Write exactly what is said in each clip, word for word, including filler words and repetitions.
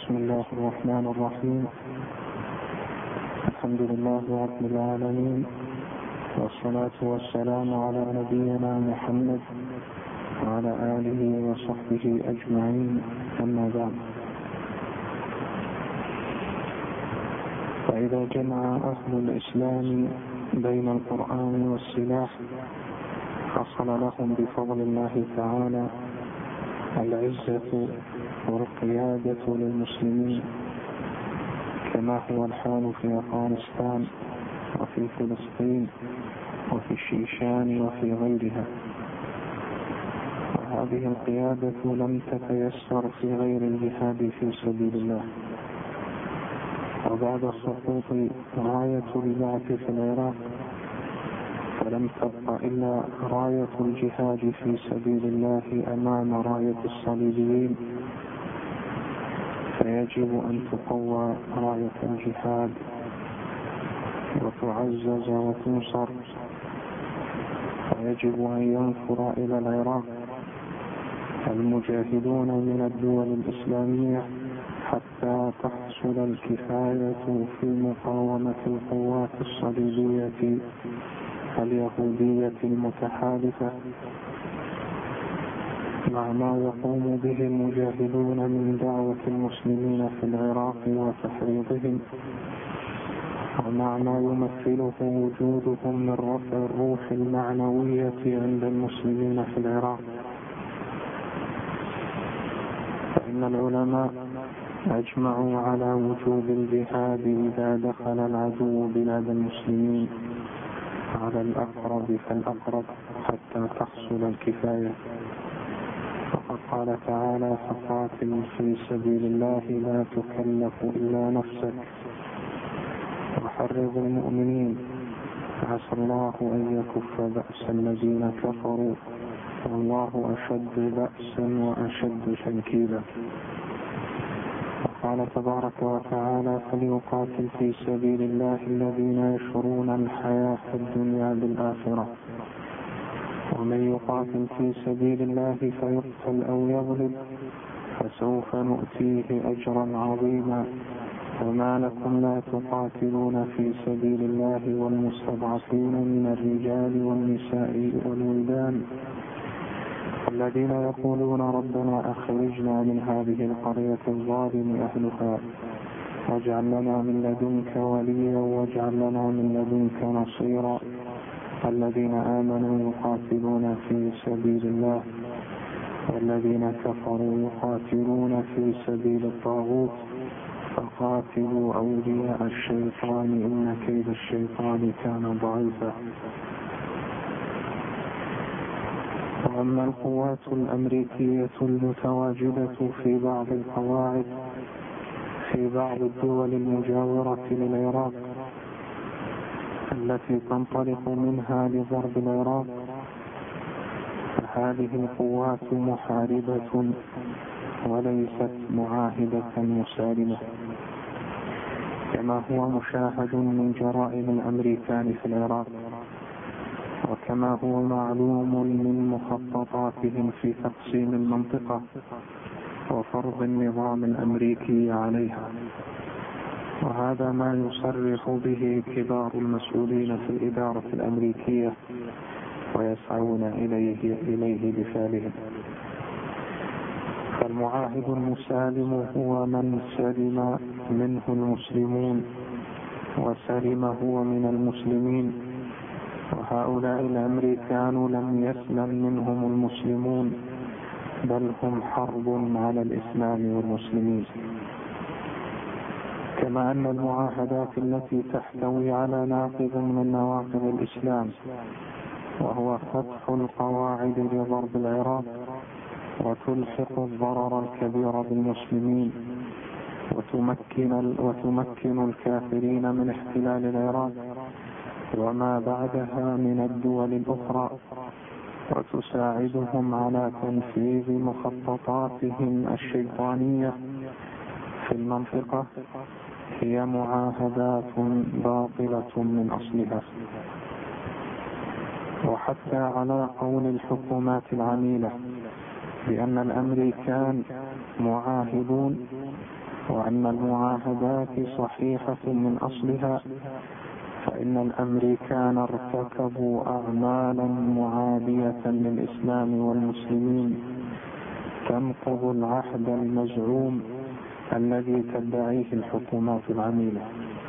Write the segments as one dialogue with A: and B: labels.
A: بسم الله الرحمن الرحيم. الحمد لله رب العالمين، والصلاة والسلام على نبينا محمد وعلى آله وصحبه أجمعين، أما بعد. فإذا جمع أهل الإسلام بين القرآن والسلاح حصل لهم بفضل الله تعالى العزة والقيادة للمسلمين، كما هو الحال في أفغانستان وفي فلسطين وفي الشيشان وفي غيرها. وهذه القيادة لم تتيسر في غير الجهاد في سبيل الله. وبعد سقوط راية البعث في العراق فلم تبق إلا راية الجهاد في سبيل الله أمام راية الصليبيين، فيجب أن تقوى راية الجهاد وتعزز وتنصر، ويجب أن ينفر إلى العراق المجاهدون من الدول الإسلامية حتى تحصل الكفاية في مقاومة القوات الصليبية اليهودية المتحالفة، مع ما يقوم به المجاهدون من دعوة المسلمين في العراق وتحريضهم، ومع ما يمثله وجودهم من رفع الروح المعنوية عند المسلمين في العراق. فإن العلماء أجمعوا على وجوب الجهاد إذا دخل العدو بلاد المسلمين على الأقرب فالأقرب حتى تحصل الكفاية. فقد قال تعالى: فقاتل في سبيل الله لا تكلف إلا نفسك وحرض المؤمنين عسى الله أن يكف بأس الذين كفروا والله أشد بأسا وأشد تنكيلا. وقال تبارك وتعالى: فليقاتل في سبيل الله الذين يشرون الحياة الدنيا بالآخرة ومن يقاتل في سبيل الله فيقتل أو يغلب فسوف نؤتيه أجرا عظيما وما لكم لا تقاتلون في سبيل الله والمستضعفين من الرجال والنساء والولدان الذين يقولون ربنا أخرجنا من هذه القرية الظالم أهلها واجعل لنا من لدنك وليا واجعل لنا من لدنك نصيرا الذين آمنوا يقاتلون في سبيل الله والذين كفروا يقاتلون في سبيل الطاغوت فقاتلوا أولياء الشيطان إن كيد الشيطان كان ضعيفا. وأما القوات الأمريكية المتواجدة في بعض القواعد في بعض الدول المجاورة للعراق التي تنطلق منها لضرب العراق، فهذه القوات محاربة وليست معاهدة مسالمة، كما هو مشاهد من جرائم الأمريكان في العراق، وكما هو معلوم من مخططاتهم في تقسيم المنطقة وفرض النظام الأمريكي عليها. وهذا ما يصرح به كبار المسؤولين في الإدارة الأمريكية ويسعون إليه, إليه بفعلهم. فالمعاهد المسالم هو من سلم منه المسلمون وسلم هو من المسلمين، وهؤلاء الأمريكان لم يسلم منهم المسلمون بل هم حرب على الإسلام والمسلمين. كما أن المعاهدات التي تحتوي على ناقض من نواقض الإسلام وهو فتح القواعد لضرب العراق وتلحق الضرر الكبير بالمسلمين وتمكن, وتمكن الكافرين من احتلال العراق وما بعدها من الدول الأخرى وتساعدهم على تنفيذ مخططاتهم الشيطانية في المنطقة هي معاهدات باطلة من أصلها. وحتى على قول الحكومات العميلة بأن الأمريكان معاهدون، وأن المعاهدات صحيحة من أصلها، فإن الأمريكان ارتكبوا أعمالا معادية للإسلام والمسلمين تنقض العهد المزعوم الذي تدعيه الحكومات العميلة.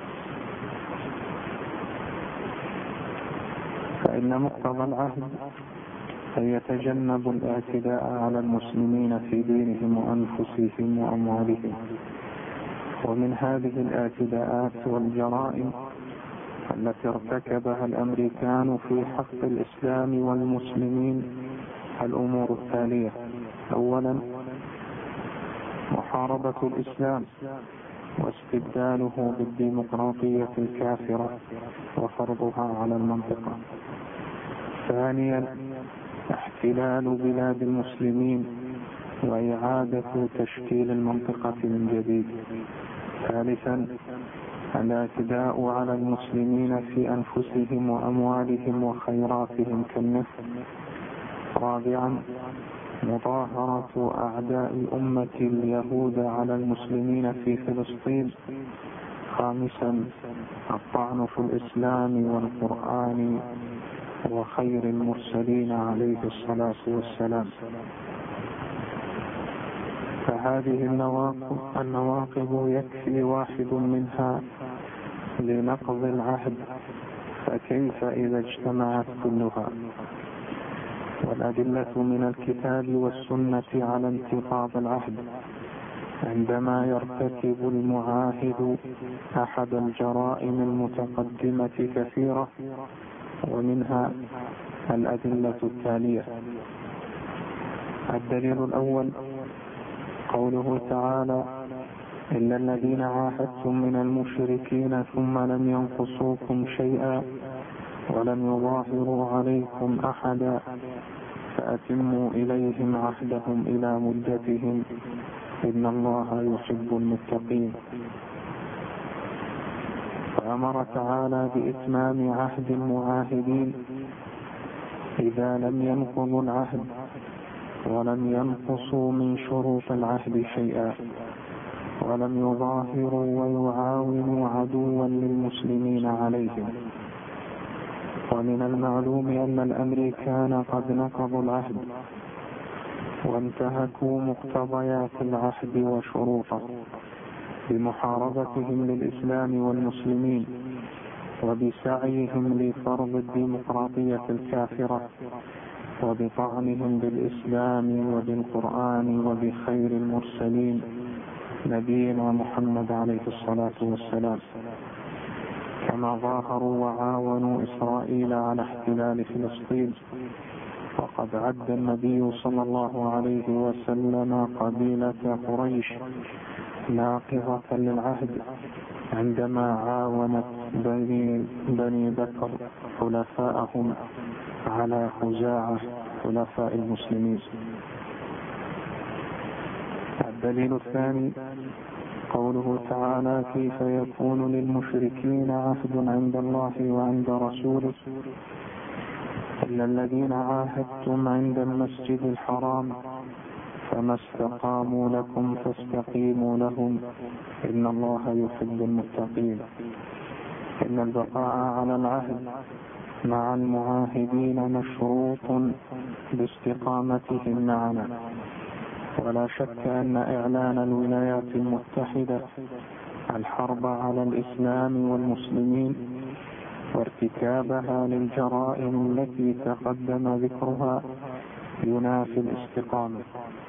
A: فإن مقتضى العهد أن يتجنبوا الاعتداء على المسلمين في دينهم وأنفسهم وأموالهم. ومن هذه الاعتداءات والجرائم التي ارتكبها الأمريكان في حق الإسلام والمسلمين الأمور التالية: أولا، محاربة الإسلام واستبداله بالديمقراطية الكافرة وفرضها على المنطقة. ثانيا، احتلال بلاد المسلمين وإعادة تشكيل المنطقة من جديد. ثالثا، الاعتداء على المسلمين في أنفسهم وأموالهم وخيراتهم كالنفط. رابعا، مظاهرة أعداء الأمة اليهود على المسلمين في فلسطين. خامسا، الطعن في الإسلام والقرآن وخير المرسلين عليه الصلاة والسلام. فهذه النواقض, النواقض يكفي واحد منها لنقض العهد، فكيف إذا اجتمعت كلها؟ والأدلة من الكتاب والسنة على انتقاض العهد عندما يرتكب المعاهد أحد الجرائم المتقدمة كثيرة، ومنها الأدلة التالية. الدليل الأول قوله تعالى: إلا الذين عاهدتم من المشركين ثم لم ينقصوكم شيئا ولم يظاهروا عليكم أحدا فأتموا إليهم عهدهم إلى مدتهم إن الله يحب المتقين. فأمر تعالى بإتمام عهد المعاهدين إذا لم ينقضوا العهد ولم ينقصوا من شروط العهد شيئا ولم يظاهروا ويعاونوا عدوا للمسلمين عليهم. ومن المعلوم أن الأمريكان قد نقضوا العهد وانتهكوا مقتضيات العهد وشروطه بمحاربتهم للإسلام والمسلمين وبسعيهم لفرض الديمقراطية الكافرة وبطعنهم بالإسلام وبالقرآن وبخير المرسلين نبينا محمد عليه الصلاة والسلام، كما ظاهروا وعاونوا إسرائيل على احتلال فلسطين. وقد عد النبي صلى الله عليه وسلم قبيلة قريش ناقضة للعهد عندما عاونت بني, بني بكر حلفاءهم على خزاعة حلفاء المسلمين. الدليل الثاني قوله تعالى: كيف يكون للمشركين عهد عند الله وعند رسوله إلا الذين عاهدتم عند المسجد الحرام فما استقاموا لكم فاستقيموا لهم إن الله يحب المتقين. إن البقاء على العهد مع المعاهدين مشروط باستقامتهم معنا، ولا شك أن إعلان الولايات المتحدة الحرب على الإسلام والمسلمين وارتكابها للجرائم التي تقدم ذكرها ينافي الاستقامة.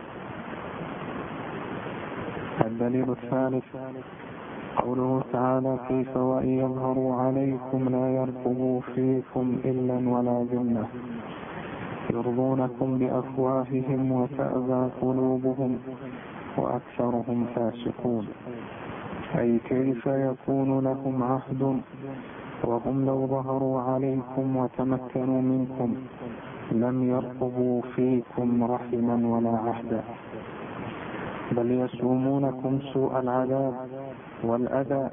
A: الدليل الثالث قوله تعالى: كيف وإن يظهروا عليكم لا يرقبوا فيكم إلا ولا ذمة يرضونكم بأفواههم وتأبى قلوبهم وأكثرهم فاسقون. أي كيف يكون لهم عهد وهم لو ظهروا عليكم وتمكنوا منكم لم يرقبوا فيكم رحما ولا عهدا، بل يسومونكم سوء العذاب والأذى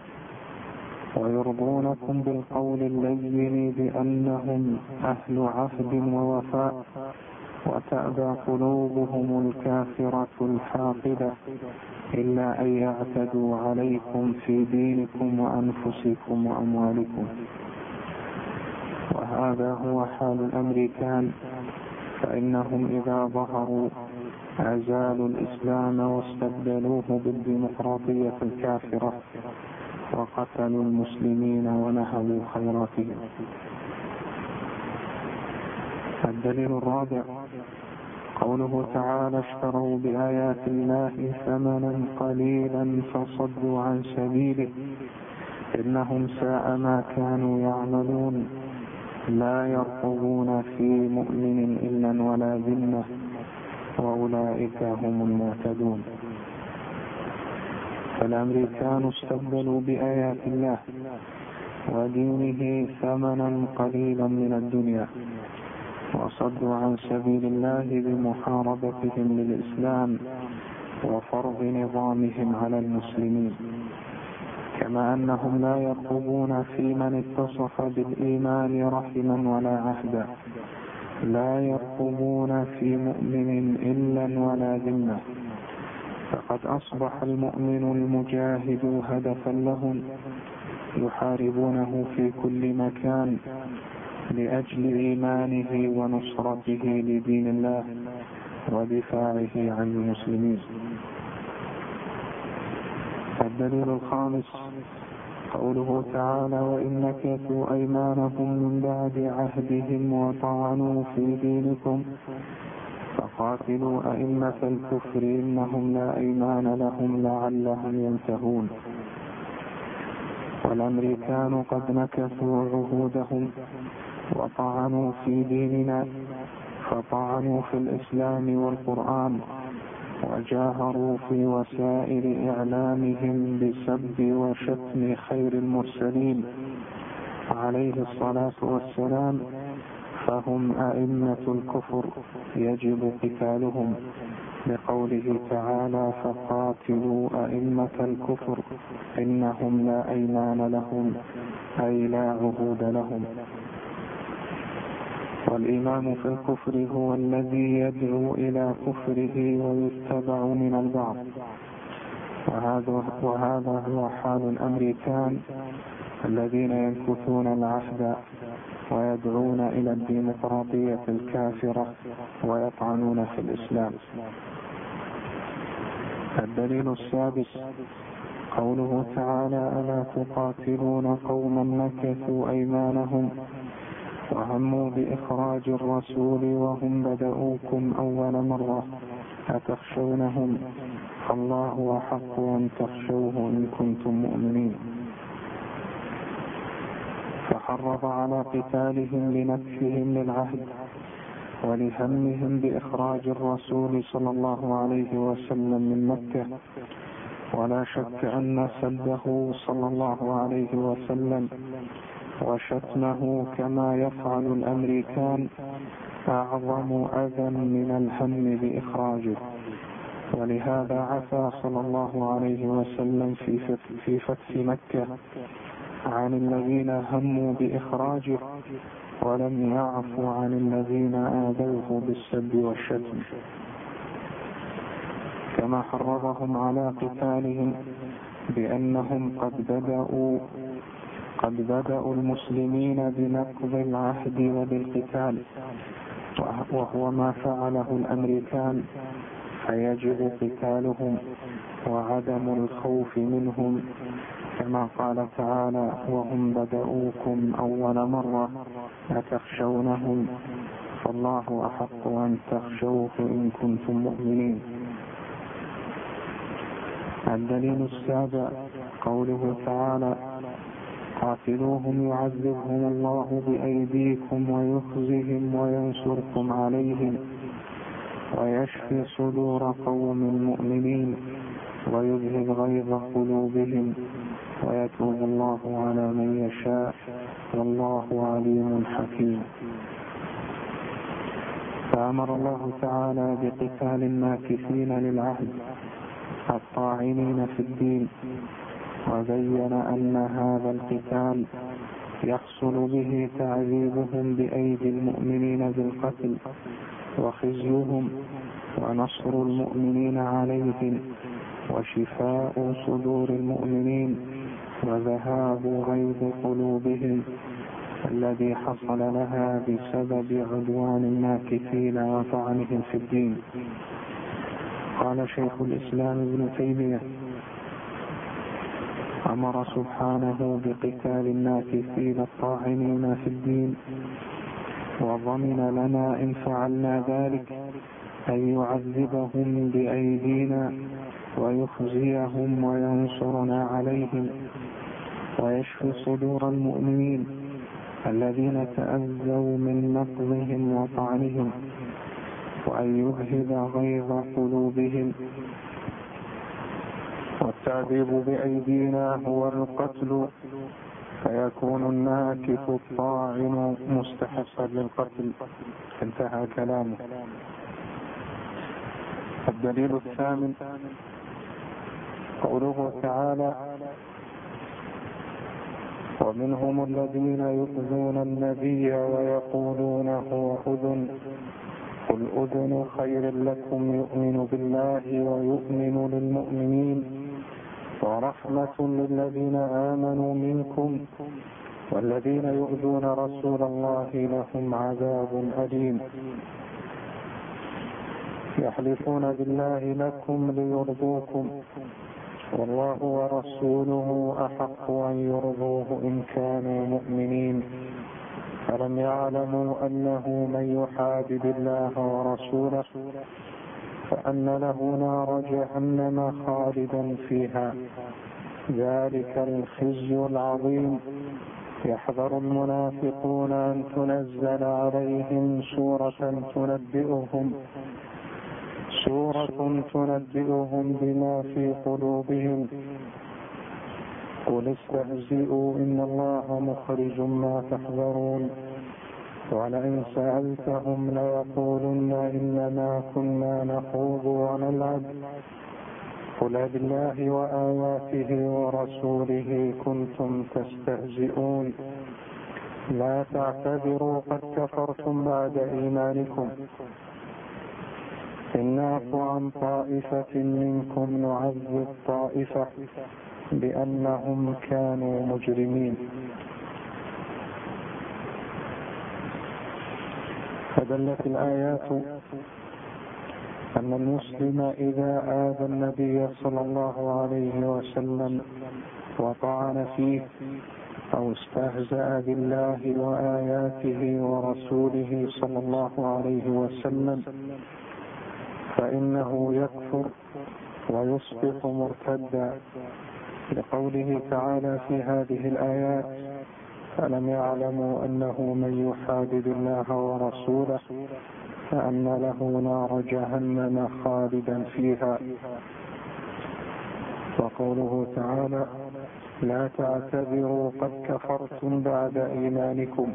A: ويرضونكم بالقول اللين بأنهم أهل عهد ووفاء، وتأبى قلوبهم الكافرة الحاقدة إلا أن يعتدوا عليكم في دينكم وأنفسكم وأموالكم. وهذا هو حال الأمريكان، فإنهم إذا ظهروا أزالوا الإسلام واستبدلوه بالديمقراطية الكافرة وقتلوا المسلمين ونهبوا خيراتهم. الدليل الرابع قوله تعالى: اشتروا بآيات الله ثمنا قليلا فصدوا عن سبيله إنهم ساء ما كانوا يعملون لا يرقبون في مؤمن إلا ولا ذمة وأولئك هم المعتدون. فالأمريكان استبدلوا بآيات الله ودينه ثمنا قليلا من الدنيا، وصدوا عن سبيل الله بمحاربتهم للإسلام وفرض نظامهم على المسلمين، كما أنهم لا يرقبون في من اتصف بالإيمان رحما ولا عهدا، لا يرقبون في مؤمن إلا ولا ذمة. فقد أصبح المؤمن المجاهد هدفا لهم، يحاربونه في كل مكان لأجل إيمانه ونصرته لدين الله ودفاعه عن المسلمين. الدليل الخامس قوله تعالى: وإن نكثوا أيمانهم من بعد عهدهم وطعنوا في دينكم فقاتلوا أئمة الكفر إنهم لا أيمان لهم لعلهم ينتهون. والأمريكان قد نكثوا عهودهم وطعنوا في ديننا، فطعنوا في الإسلام والقرآن، وجاهروا في وسائل إعلامهم بسب وشتم خير المرسلين عليه الصلاة والسلام، فهم أئمة الكفر يجب قتالهم، لقوله تعالى: فقاتلوا أئمة الكفر إنهم لا أيمان لهم أي لا عهود لهم. والإمام في الكفر هو الذي يدعو إلى كفره ويتبع من البعض، وهذا, وهذا هو حال الأمريكان الذين ينكثون العهد ويدعون إلى الديمقراطية الكافرة ويطعنون في الإسلام. الدليل السادس قوله تعالى: ألا تقاتلون قوما نكثوا أيمانهم وهموا بإخراج الرسول وهم بدؤوكم أول مرة أتخشونهم فالله أحق أن تخشوه إن كنتم مؤمنين. فحرض على قتالهم لنكثهم للعهد ولهمهم بإخراج الرسول صلى الله عليه وسلم من مكة. ولا شك أن سبه صلى الله عليه وسلم وشتمه كما يفعل الأمريكان أعظم أذى من الهم بإخراجه، ولهذا عفى صلى الله عليه وسلم في فتح مكة عن الذين هموا بإخراجه، ولم يعفو عن الذين آذوه بالسب والشتم، كما حرضهم على قتالهم بأنهم قد بدأوا قد بدأوا المسلمين بنقض العهد وبالقتال، وهو ما فعله الأمريكان، فيجب قتالهم وعدم الخوف منهم، كما قال تعالى: وهم بدؤوكم أول مرة أتخشونهم فالله أحق أن تخشوه إن كنتم مؤمنين. الدليل السابع قوله تعالى: قاتلوهم يعذبهم الله بأيديكم ويخزهم وينصركم عليهم ويشفي صدور قوم مؤمنين ويذهب غيظ قلوبهم ويتوب الله على من يشاء والله عليم حكيم. فأمر الله تعالى بقتال الناكثين للعهد الطاعنين في الدين، وبين أن هذا القتال يحصل به تعذيبهم بأيدي المؤمنين بالقتل وخزيهم ونصر المؤمنين عليهم وشفاء صدور المؤمنين وذهاب غيظ قلوبهم الذي حصل لها بسبب عدوان الماكثين وطعنهم في الدين. قال شيخ الإسلام ابن تيمية: أمر سبحانه بقتال الناكثين الطاعنين في الدين، وضمن لنا إن فعلنا ذلك أن يعذبهم بأيدينا ويخزيهم وينصرنا عليهم، ويشفي صدور المؤمنين الذين تأذوا من نقضهم وطعنهم، وأن يذهب غيظ قلوبهم. والتعذيب بأيدينا هو القتل، فيكون الناكث الطاعن مستحقا للقتل. انتهى كلامه. الدليل الثامن قوله تعالى: ومنهم الذين يؤذون النبي ويقولون هو أذن، قل أذن خير لكم يؤمن بالله ويؤمن للمؤمنين ورحمة للذين آمنوا منكم والذين يؤذون رسول الله لهم عذاب أليم. يحلفون بالله لكم ليرضوكم والله ورسوله أحق أن يرضوه إن كانوا مؤمنين، ألم يعلموا أنه من يحادد الله ورسوله فأن له نار جهنم خالدا فيها، ذلك الخزي العظيم. يحذر المنافقون أن تنزل عليهم سورة تنبئهم سورة تنبئهم بما في قلوبهم، قل استهزئوا إن الله مخرج ما تحذرون، ولئن سألتهم ليقولن إنما كنا نخوض ونلعب، قل بالله وآياته ورسوله كنتم تستهزئون، لا تعتذروا قد كفرتم بعد إيمانكم، إن نعفو عن طائفة منكم نعذب طائفة بأنهم كانوا مجرمين. فدلت الآيات أن المسلم إذا آذى النبي صلى الله عليه وسلم وطعن فيه أو استهزأ بالله وآياته ورسوله صلى الله عليه وسلم فإنه يكفر ويصبح مرتدا، لقوله تعالى في هذه الآيات: ألم يعلموا أنه من يحادد الله ورسوله فأن له نار جهنم خالدا فيها. وقوله تعالى: لا تعتذروا قد كفرتم بعد إيمانكم.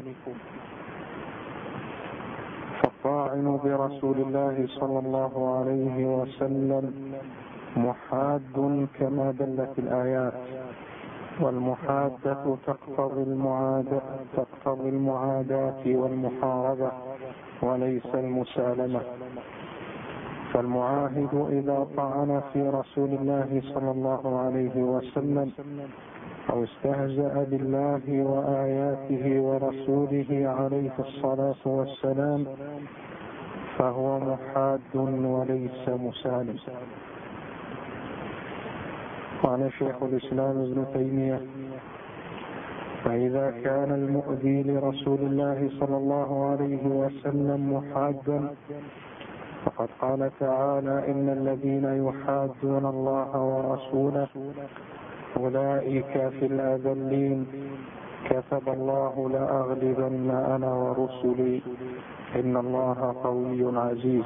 A: فالطاعن برسول الله صلى الله عليه وسلم محاد كما دلت الآيات، والمحادة تقتضي المعاداة تقتضي المعاداة والمحاربة وليس المسالمة. فالمعاهد إذا طعن في رسول الله صلى الله عليه وسلم أو استهزأ بالله وآياته ورسوله عليه الصلاة والسلام فهو محاد وليس مسالم. قال شيخ الإسلام ابن تيمية: فإذا كان المؤذي لرسول الله صلى الله عليه وسلم محادا، فقد قال تعالى: إن الذين يحادون الله ورسوله أولئك في الأذلين، كتب الله لأغلبن أنا ورسلي إن الله قوي عزيز.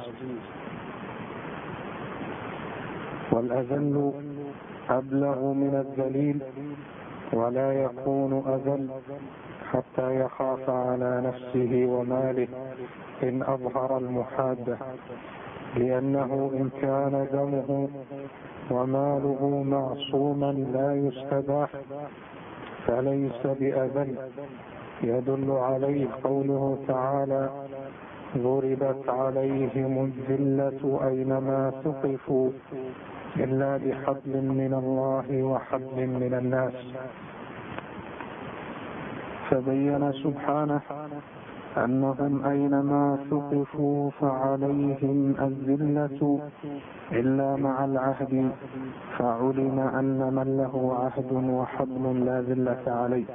A: والأذل أبلغ من الذليل، ولا يكون أذل حتى يخاف على نفسه وماله إن أظهر المحادة، لأنه إن كان دمه وماله معصوما لا يستباح فليس بأذل. يدل عليه قوله تعالى: ضربت عليهم الذلة أينما ثقفوا إلا بحبل من الله وحبل من الناس. فبين سبحانه أنهم أينما ثقفوا فعليهم الذلة إلا مع العهد، فعلم أن من له عهد وحبل لا ذلة عليه.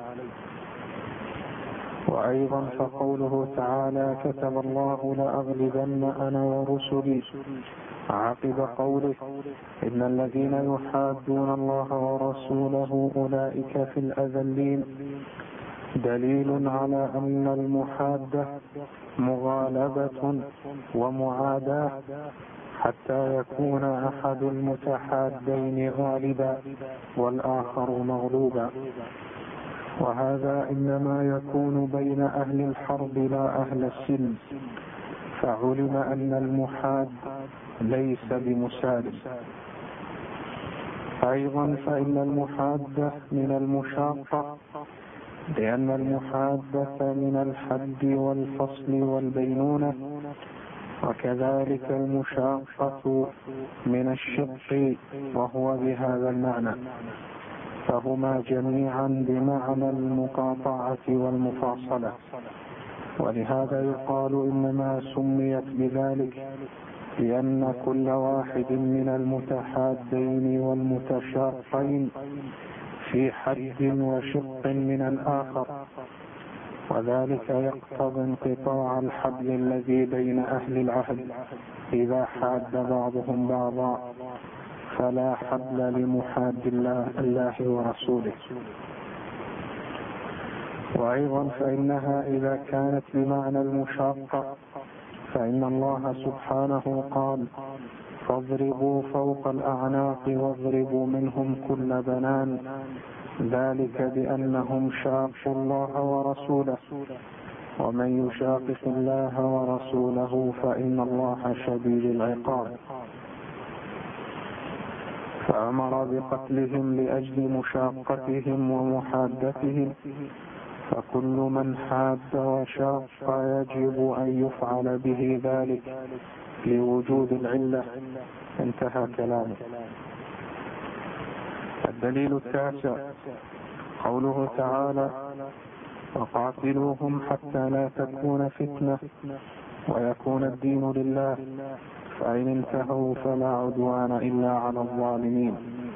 A: وأيضا فقوله تعالى كتب الله لأغلبن أنا ورسلي، عقب قوله إن الذين يحادون الله ورسوله أولئك في الأذلين، دليل على أن المحادة مغالبة ومعاداة حتى يكون أحد المتحادين غالبا والآخر مغلوبا، وهذا إنما يكون بين أهل الحرب لا أهل السلم، فعلم أن المحاد ليس بمسالم. أيضا فإن المحادة من المشاقة، لأن المحادة من الحد والفصل والبينونة، وكذلك المشاقة من الشق وهو بهذا المعنى، فهما جميعا بمعنى المقاطعة والمفاصلة. ولهذا يقال إنما سميت بذلك لأن كل واحد من المتحادين والمتشاقين في حد وشق من الآخر، وذلك يقتضي انقطاع الحبل الذي بين أهل العهد إذا حاد بعضهم بعضا، فلا حبل لمحاد الله, الله ورسوله. وأيضا فإنها إذا كانت بمعنى المشاقة فإن الله سبحانه قال فاضربوا فوق الأعناق واضربوا منهم كل بنان، ذلك بأنهم شاقوا الله ورسوله، ومن يشاقق الله ورسوله فإن الله شديد العقاب. فأمر بقتلهم لأجل مشاقتهم ومحادتهم، فكل من حاد وشاق يجب أن يفعل به ذلك لوجود العلة. انتهى كلامه. الدليل التاسع قوله تعالى وقاتلوهم حتى لا تكون فتنة ويكون الدين لله، فإن انتهوا فلا عدوان إلا على الظالمين.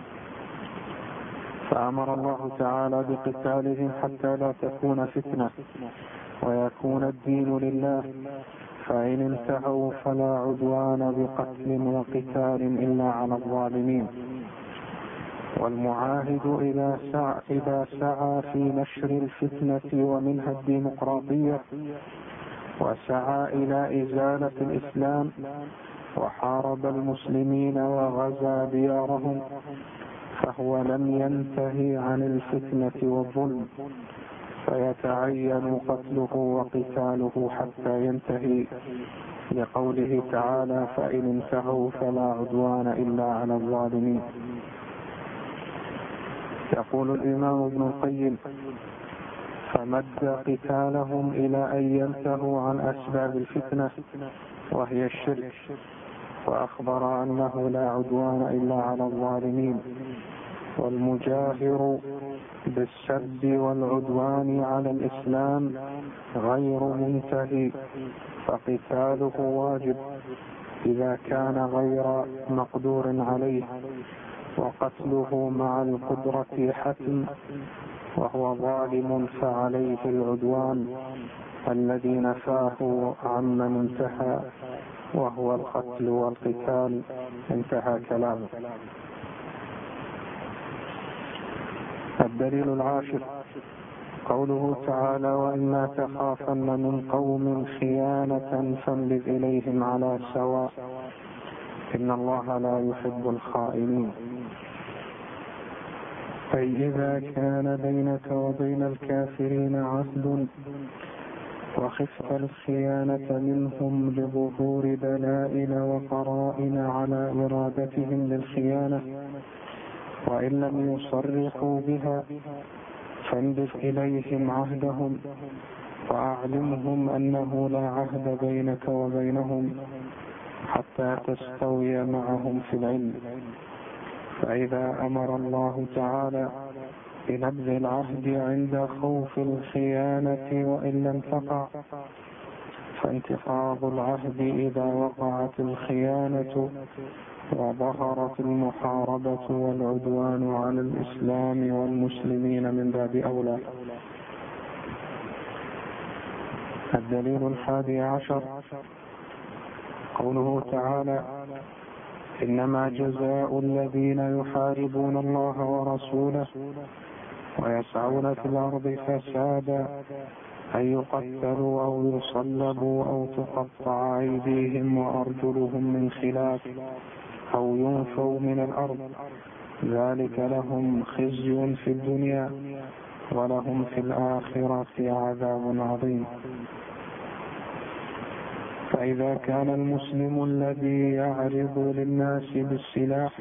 A: فأمر الله تعالى بقتالهم حتى لا تكون فتنة ويكون الدين لله، فإن انتهوا فلا عدوان بقتل وقتال إلا على الظالمين. والمعاهد إذا سعى, إذا سعى في نشر الفتنة ومنها الديمقراطية وسعى إلى إزالة الإسلام وحارب المسلمين وغزا ديارهم، فهو لم ينتهي عن الفتنة والظلم، فيتعين قتله وقتاله حتى ينتهي، لقوله تعالى فإن انتهوا فلا عدوان إلا على الظالمين. يقول الإمام ابن القيم فمد قتالهم إلى أن ينتهوا عن أسباب الفتنة وهي الشرك، وأخبر أنه لا عدوان إلا على الظالمين. والمجاهر بالسب والعدوان على الإسلام غير منتهي، فقتاله واجب إذا كان غير مقدور عليه، وقتله مع القدرة حتم، وهو ظالم فعليه العدوان الذي نفاه عمن انتهى، وهو القتل والقتال. انتهى كلامه. الدليل العاشر قوله تعالى وإما تخافن من قوم خيانة فانبذ إليهم على سواء إن الله لا يحب الخائنين. أي إذا كان بينك وبين الكافرين عهد وخفت الخيانة منهم لظهور دلائل وقرائن على إرادتهم للخيانة، وإن لم يصرحوا بها فانبذ إليهم عهدهم وأعلمهم أنه لا عهد بينك وبينهم حتى تستوي معهم في العلم، فإذا أمر الله تعالى بنبذ العهد عند خوف الخيانة وإن لم تقع، فانتقاض العهد إذا وقعت الخيانة وظهرت المحاربة والعدوان على الإسلام والمسلمين من باب أولى. الدليل الحادي عشر قوله تعالى: إنما جزاء الذين يحاربون الله ورسوله ويسعون في الأرض فسادا أن يقتلوا أو يصلبوا أو تقطع أيديهم وأرجلهم من خلاف أو ينفوا من الأرض، ذلك لهم خزي في الدنيا ولهم في الآخرة عذاب عظيم. فإذا كان المسلم الذي يعرض للناس بالسلاح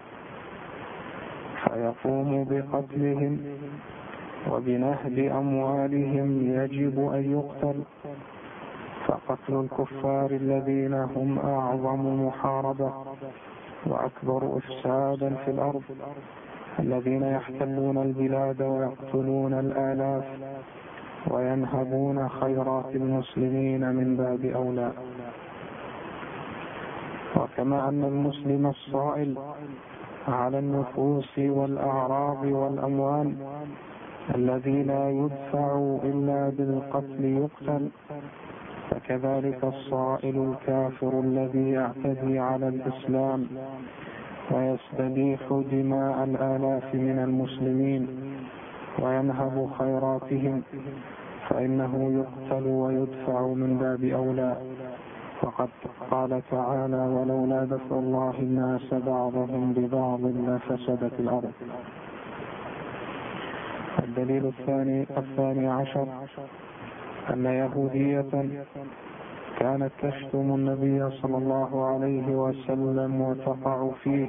A: فيقوم بقتلهم وبنهب أموالهم يجب أن يقتل، فقتل الكفار الذين هم أعظم محاربة وأكبر إفسادا في الأرض، الذين يحتلون البلاد ويقتلون الآلاف وينهبون خيرات المسلمين من باب أولى. وكما أن المسلم الصائل على النفوس والأعراض والأموال الذي لا يدفع إلا بالقتل يقتل، فكذلك الصائل الكافر الذي يعتدي على الإسلام ويستبيح دماء الآلاف من المسلمين وينهب خيراتهم فإنه يقتل ويدفع من باب أولى. وقد قال تعالى: ولولا دفع الله الناس بعضهم ببعض لفسدت الأرض. الدليل الثاني الثاني عشر أن يهودية كانت تشتم النبي صلى الله عليه وسلم وتقع فيه،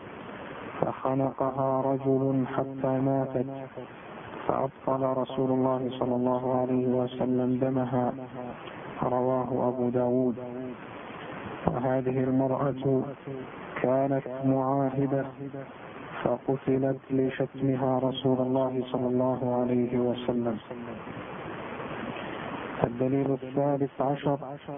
A: فخنقها رجل حتى ماتت، فأبطل رسول الله صلى الله عليه وسلم دمها، رواه أبو داود. وهذه المرأة كانت معاهدة فقتلت لشتمها رسول الله صلى الله عليه وسلم. الدليل الثالث عشر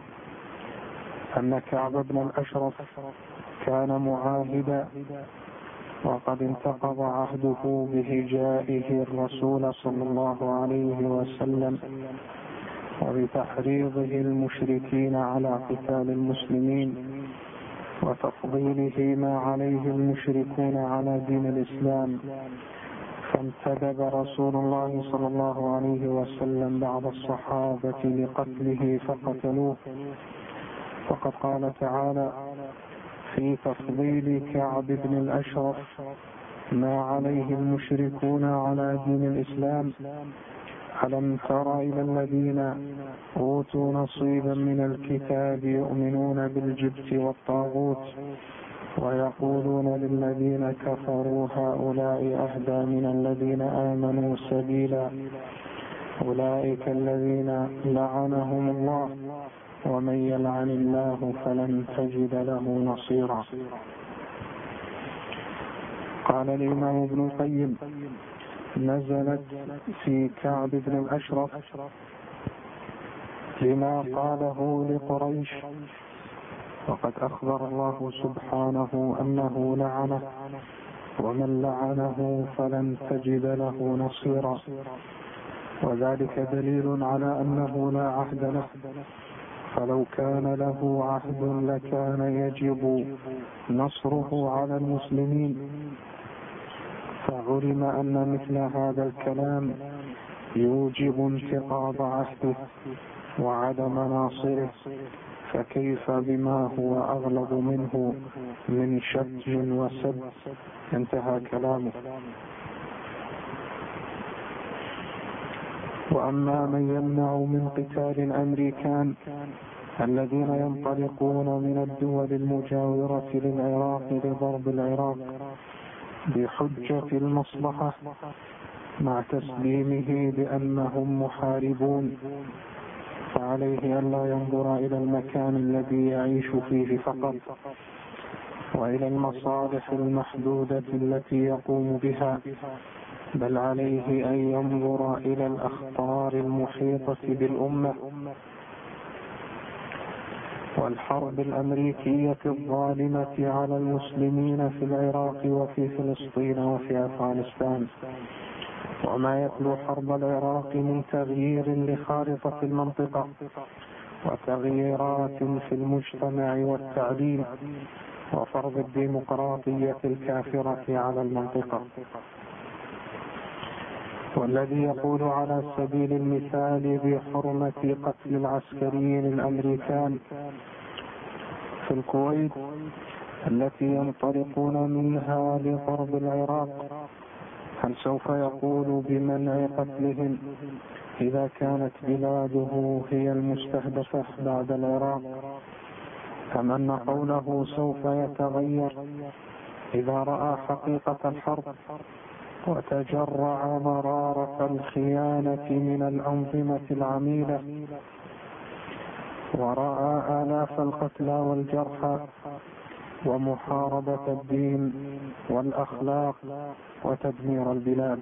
A: أن كعب بن الأشرف كان معاهدا وقد انتقض عهده بهجائه الرسول صلى الله عليه وسلم وبتحريضه المشركين على قتال المسلمين وتفضيله ما عليه المشركون على دين الإسلام، فانتدب رسول الله صلى الله عليه وسلم بعض الصحابة لقتله فقتلوه. وقد قال تعالى في تفضيل كعب بن الأشرف ما عليه المشركون على دين الإسلام: ألم تر إلى الذين أوتوا نصيبا من الكتاب يؤمنون بالجبت والطاغوت ويقولون للذين كفروا هؤلاء أهدى من الذين آمنوا سبيلا أولئك الذين لعنهم الله ومن يلعن الله فلن تجد له نصيرا. قال الإمام ابن القيم: نزلت في كعب بن الأشرف لما قاله لقريش، وقد أخبر الله سبحانه أنه لعنه ومن لعنه فلن تجد له نصيرا، وذلك دليل على أنه لا عهد له، فلو كان له عهد لكان يجب نصره على المسلمين. فعلم أن مثل هذا الكلام يوجب انتقاض عهده وعدم ناصره، فكيف بما هو أغلظ منه من شتم وسب. انتهى كلامه. وأما من يمنع من قتال الأمريكان الذين ينطلقون من الدول المجاورة للعراق لضرب العراق بحجة المصلحة مع تسليمه بأنهم محاربون، فعليه ألا ينظر إلى المكان الذي يعيش فيه فقط، وإلى المصالح المحدودة التي يقوم بها، بل عليه أن ينظر إلى الأخطار المحيطة بالأمة والحرب الأمريكية الظالمة على المسلمين في العراق وفي فلسطين وفي أفغانستان، وما يتلو حرب العراق من تغيير لخارطة المنطقة وتغييرات في المجتمع والتعليم وفرض الديمقراطية الكافرة على المنطقة. والذي يقول على سبيل المثال بحرمة قتل العسكريين الأمريكان في الكويت التي ينطلقون منها لضرب العراق، هل سوف يقول بمنع قتلهم إذا كانت بلاده هي المستهدفة بعد العراق، أم أن قوله سوف يتغير إذا رأى حقيقة الحرب وتجرع مرارة الخيانة من الأنظمة العميلة ورأى آلاف القتلى والجرحى ومحاربة الدين والأخلاق وتدمير البلاد،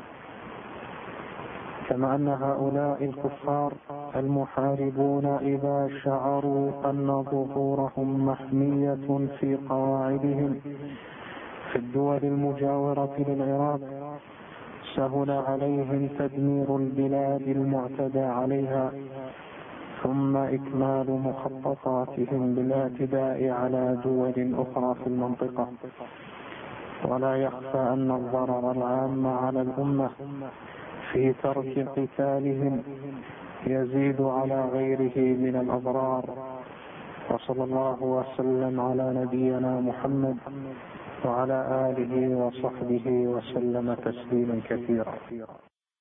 A: كما أن هؤلاء الكفار المحاربون إذا شعروا أن ظهورهم محمية في قواعدهم في الدول المجاورة للعراق سهل عليهم تدمير البلاد المعتدى عليها ثم إكمال مخططاتهم بالاعتداء على دول أخرى في المنطقة. ولا يخفى أن الضرر العام على الأمة في ترك قتالهم يزيد على غيره من الأضرار. وصلى الله وسلم على نبينا محمد وعلى آله وصحبه وسلم تسليما كثيرا.